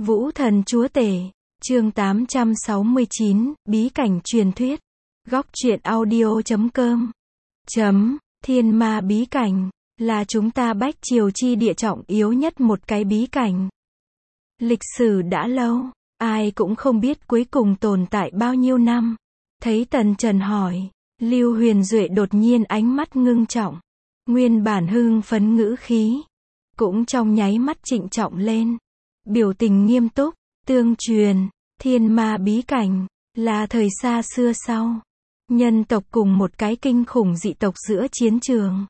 Vũ thần chúa tể, chương 869, bí cảnh truyền thuyết. Góc truyện audio.com. Thiên ma bí cảnh, là chúng ta Bách Triều chi địa trọng yếu nhất một cái bí cảnh. Lịch sử đã lâu, ai cũng không biết cuối cùng tồn tại bao nhiêu năm. Thấy Tần Trần hỏi, Lưu Huyền Duệ đột nhiên ánh mắt ngưng trọng. Nguyên bản hưng phấn ngữ khí, cũng trong nháy mắt trịnh trọng lên. Biểu tình nghiêm túc, tương truyền, thiên ma bí cảnh, là thời xa xưa sau. Nhân tộc cùng một cái kinh khủng dị tộc giữa chiến trường.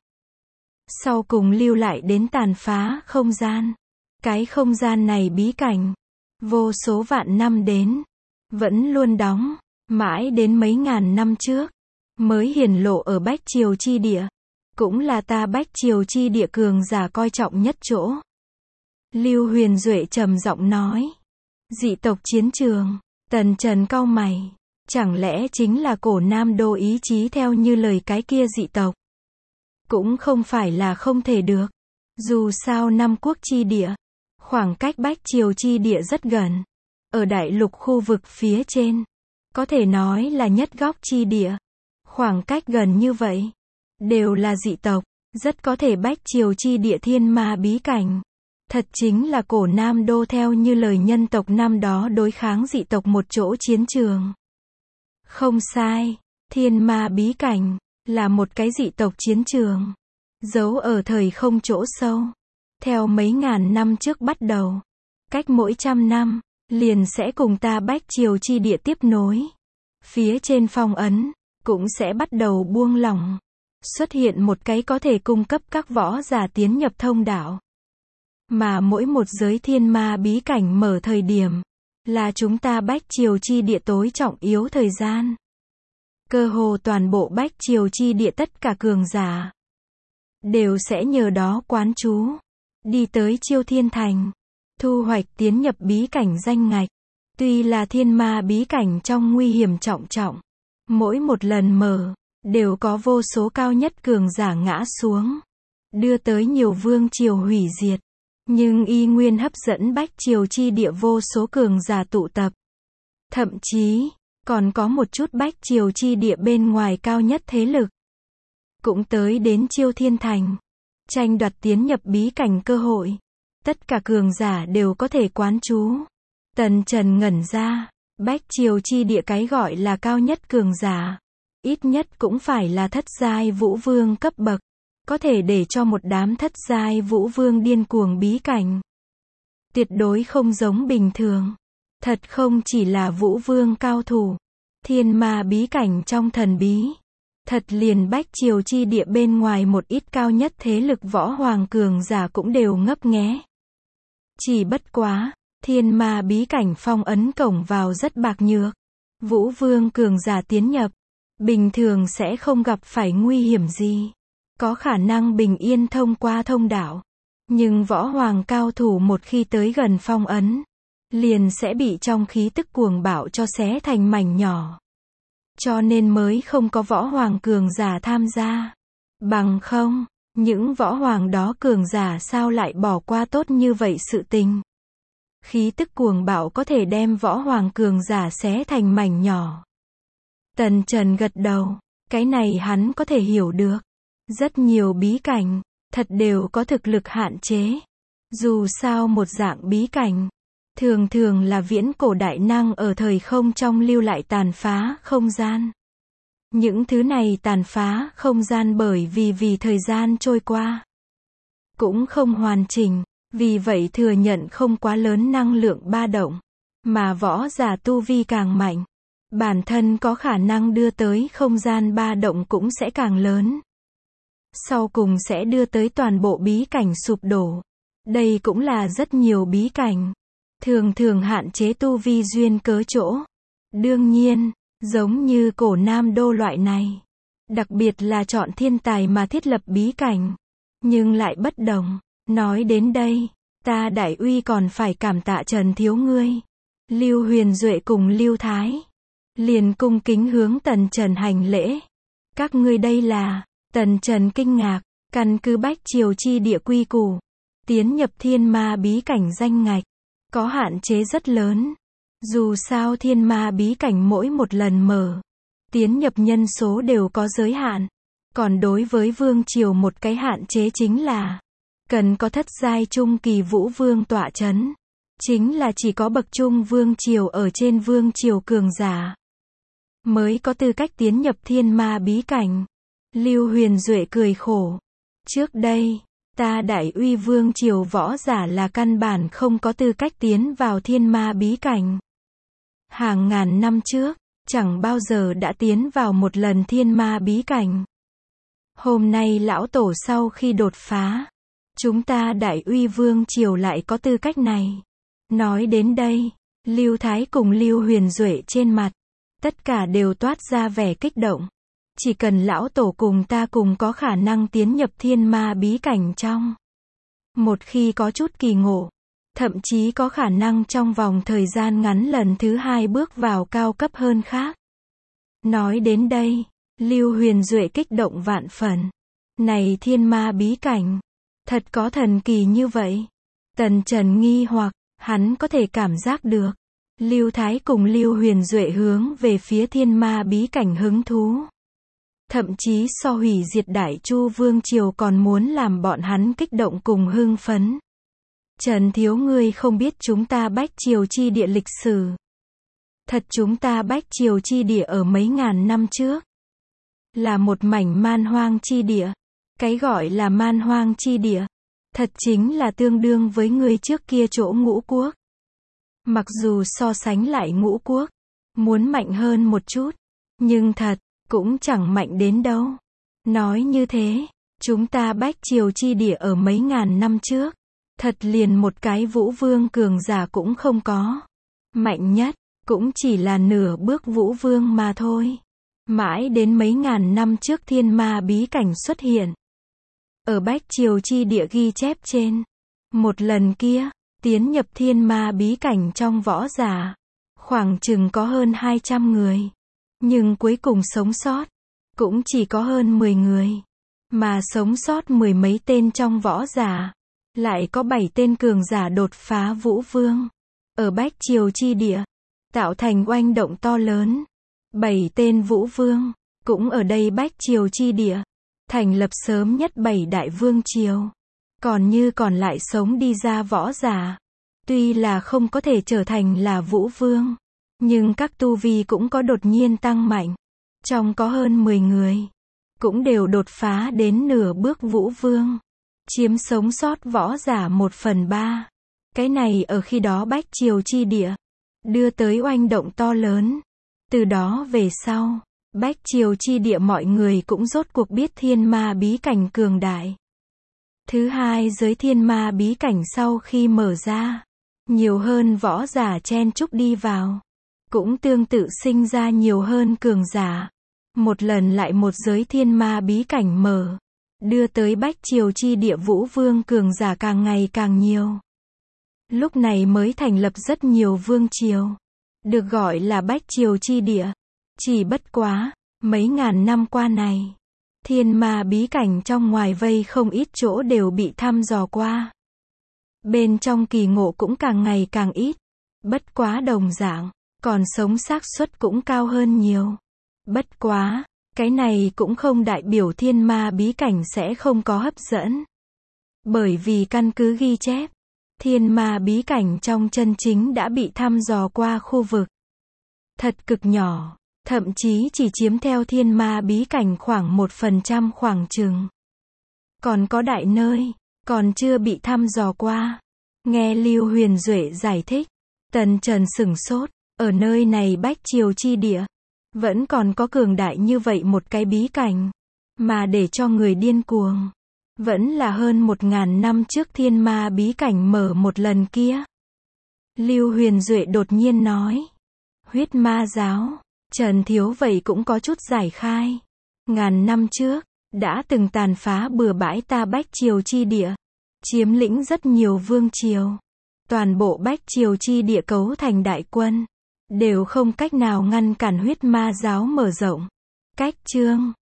Sau cùng lưu lại đến tàn phá không gian. Cái không gian này bí cảnh, vô số vạn năm đến, vẫn luôn đóng, mãi đến mấy ngàn năm trước, mới hiển lộ ở Bách Triều chi địa. Cũng là ta Bách Triều chi địa cường giả coi trọng nhất chỗ. Lưu Huyền Duệ trầm giọng nói. Dị tộc chiến trường, Tần Trần cau mày. Chẳng lẽ chính là cổ Nam Đô ý chí theo như lời cái kia dị tộc? Cũng không phải là không thể được. Dù sao Nam Quốc chi địa, khoảng cách Bách Triều chi địa rất gần. Ở đại lục khu vực phía trên, có thể nói là nhất góc chi địa. Khoảng cách gần như vậy, đều là dị tộc, rất có thể Bách Triều chi địa thiên ma bí cảnh. Thật chính là cổ Nam Đô theo như lời nhân tộc năm đó đối kháng dị tộc một chỗ chiến trường. Không sai, thiên ma bí cảnh, là một cái dị tộc chiến trường. Giấu ở thời không chỗ sâu. Theo mấy ngàn năm trước bắt đầu. Cách mỗi 100 năm, liền sẽ cùng ta Bách Triều chi địa tiếp nối. Phía trên phong ấn, cũng sẽ bắt đầu buông lỏng. Xuất hiện một cái có thể cung cấp các võ giả tiến nhập thông đạo. Mà mỗi một giới thiên ma bí cảnh mở thời điểm, là chúng ta Bách Triều chi địa tối trọng yếu thời gian. Cơ hồ toàn bộ Bách Triều chi địa tất cả cường giả, đều sẽ nhờ đó quán trú, đi tới Chiêu Thiên Thành, thu hoạch tiến nhập bí cảnh danh ngạch. Tuy là thiên ma bí cảnh trong nguy hiểm trọng trọng, mỗi một lần mở, đều có vô số cao nhất cường giả ngã xuống, đưa tới nhiều vương triều hủy diệt. Nhưng y nguyên hấp dẫn Bách Triều chi địa vô số cường giả tụ tập. Thậm chí, còn có một chút Bách Triều chi địa bên ngoài cao nhất thế lực. Cũng tới đến Chiêu Thiên Thành, tranh đoạt tiến nhập bí cảnh cơ hội. Tất cả cường giả đều có thể quán trú. Tần Trần ngẩn ra, Bách Triều chi địa cái gọi là cao nhất cường giả. Ít nhất cũng phải là thất giai vũ vương cấp bậc. Có thể để cho một đám thất giai vũ vương điên cuồng bí cảnh. Tuyệt đối không giống bình thường. Thật không chỉ là vũ vương cao thủ. Thiên ma bí cảnh trong thần bí. Thật liền Bách Triều chi địa bên ngoài một ít cao nhất thế lực võ hoàng cường giả cũng đều ngấp nghé. Chỉ bất quá, thiên ma bí cảnh phong ấn cổng vào rất bạc nhược. Vũ vương cường giả tiến nhập, bình thường sẽ không gặp phải nguy hiểm gì. Có khả năng bình yên thông qua thông đạo. Nhưng võ hoàng cao thủ một khi tới gần phong ấn, liền sẽ bị trong khí tức cuồng bạo cho xé thành mảnh nhỏ. Cho nên mới không có võ hoàng cường giả tham gia. Bằng không, những võ hoàng đó cường giả sao lại bỏ qua tốt như vậy sự tình. Khí tức cuồng bạo có thể đem võ hoàng cường giả xé thành mảnh nhỏ. Tần Trần gật đầu, cái này hắn có thể hiểu được. Rất nhiều bí cảnh, thật đều có thực lực hạn chế. Dù sao một dạng bí cảnh, thường thường là viễn cổ đại năng ở thời không trong lưu lại tàn phá không gian. Những thứ này tàn phá không gian bởi vì thời gian trôi qua, cũng không hoàn chỉnh, vì vậy thừa nhận không quá lớn năng lượng ba động. Mà võ giả tu vi càng mạnh, bản thân có khả năng đưa tới không gian ba động cũng sẽ càng lớn. Sau cùng sẽ đưa tới toàn bộ bí cảnh sụp đổ. Đây cũng là rất nhiều bí cảnh. Thường thường hạn chế tu vi duyên cớ chỗ. Đương nhiên, giống như cổ Nam Đô loại này. Đặc biệt là chọn thiên tài mà thiết lập bí cảnh. Nhưng lại bất đồng. Nói đến đây, ta Đại Uy còn phải cảm tạ Trần thiếu ngươi. Lưu Huyền Duệ cùng Lưu Thái liền cung kính hướng Tần Trần hành lễ. Các ngươi đây là... Tần Trần kinh ngạc, căn cứ Bách Triều chi địa quy củ, tiến nhập thiên ma bí cảnh danh ngạch, có hạn chế rất lớn. Dù sao thiên ma bí cảnh mỗi một lần mở, tiến nhập nhân số đều có giới hạn. Còn đối với vương triều một cái hạn chế chính là cần có thất giai trung kỳ vũ vương tọa chấn. Chính là chỉ có bậc trung vương triều ở trên vương triều cường giả mới có tư cách tiến nhập thiên ma bí cảnh. Lưu Huyền Duệ cười khổ. Trước đây, ta Đại Uy vương triều võ giả là căn bản không có tư cách tiến vào thiên ma bí cảnh. Hàng ngàn năm trước, chẳng bao giờ đã tiến vào một lần thiên ma bí cảnh. Hôm nay lão tổ sau khi đột phá, chúng ta Đại Uy vương triều lại có tư cách này. Nói đến đây, Lưu Thái cùng Lưu Huyền Duệ trên mặt, tất cả đều toát ra vẻ kích động. Chỉ cần lão tổ cùng ta cùng có khả năng tiến nhập thiên ma bí cảnh trong. Một khi có chút kỳ ngộ, thậm chí có khả năng trong vòng thời gian ngắn lần thứ hai bước vào cao cấp hơn khác. Nói đến đây, Lưu Huyền Duệ kích động vạn phần. Này thiên ma bí cảnh, thật có thần kỳ như vậy. Tần Trần nghi hoặc, hắn có thể cảm giác được. Lưu Thái cùng Lưu Huyền Duệ hướng về phía thiên ma bí cảnh hứng thú. Thậm chí so hủy diệt Đại Chu vương triều còn muốn làm bọn hắn kích động cùng hưng phấn. Trần thiếu ngươi không biết chúng ta Bách Triều chi địa lịch sử. Thật chúng ta Bách Triều chi địa ở mấy ngàn năm trước là một mảnh man hoang chi địa. Cái gọi là man hoang chi địa, thật chính là tương đương với người trước kia chỗ Ngũ Quốc. Mặc dù so sánh lại Ngũ Quốc, muốn mạnh hơn một chút, nhưng thật, cũng chẳng mạnh đến đâu. Nói như thế, chúng ta Bách Triều chi địa ở mấy ngàn năm trước, thật liền một cái vũ vương cường giả cũng không có. Mạnh nhất, cũng chỉ là nửa bước vũ vương mà thôi. Mãi đến mấy ngàn năm trước thiên ma bí cảnh xuất hiện. Ở Bách Triều chi địa ghi chép trên. Một lần kia, tiến nhập thiên ma bí cảnh trong võ giả. Khoảng chừng có hơn 200 người. Nhưng cuối cùng sống sót, cũng chỉ có hơn 10 người. Mà sống sót mười mấy tên trong võ giả. Lại có 7 tên cường giả đột phá vũ vương. Ở Bách Triều chi địa, tạo thành oanh động to lớn. 7 tên vũ vương, cũng ở đây Bách Triều chi địa, thành lập sớm nhất 7 đại vương triều. Còn như còn lại sống đi ra võ giả, tuy là không có thể trở thành là vũ vương, nhưng các tu vi cũng có đột nhiên tăng mạnh. Trong có hơn 10 người, cũng đều đột phá đến nửa bước vũ vương, chiếm sống sót võ giả 1/3. Cái này ở khi đó Bách Triều chi địa, đưa tới oanh động to lớn. Từ đó về sau, Bách Triều chi địa mọi người cũng rốt cuộc biết thiên ma bí cảnh cường đại. Thứ hai, giới thiên ma bí cảnh sau khi mở ra, nhiều hơn võ giả chen chúc đi vào, cũng tương tự sinh ra nhiều hơn cường giả. Một lần lại một giới thiên ma bí cảnh mở, đưa tới Bách Triều chi địa vũ vương cường giả càng ngày càng nhiều. Lúc này mới thành lập rất nhiều vương triều, được gọi là Bách Triều chi địa. Chỉ bất quá, mấy ngàn năm qua này, thiên ma bí cảnh trong ngoài vây không ít chỗ đều bị thăm dò qua. Bên trong kỳ ngộ cũng càng ngày càng ít. Bất quá đồng dạng, còn sống xác suất cũng cao hơn nhiều. Bất quá, cái này cũng không đại biểu thiên ma bí cảnh sẽ không có hấp dẫn. Bởi vì căn cứ ghi chép, thiên ma bí cảnh trong chân chính đã bị thăm dò qua khu vực thật cực nhỏ, thậm chí chỉ chiếm theo thiên ma bí cảnh khoảng 1% khoảng chừng. Còn có đại nơi, còn chưa bị thăm dò qua. Nghe Lưu Huyền Duệ giải thích, Tần Trần sửng sốt, ở nơi này Bách Triều chi địa, vẫn còn có cường đại như vậy một cái bí cảnh, mà để cho người điên cuồng. Vẫn là hơn 1000 năm trước thiên ma bí cảnh mở một lần kia. Lưu Huyền Duệ đột nhiên nói. Huyết ma giáo, Trần thiếu vậy cũng có chút giải khai. Ngàn năm trước, đã từng tàn phá bừa bãi ta Bách Triều chi địa, chiếm lĩnh rất nhiều vương triều. Toàn bộ Bách Triều chi địa cấu thành đại quân, đều không cách nào ngăn cản huyết ma giáo mở rộng. Cách chương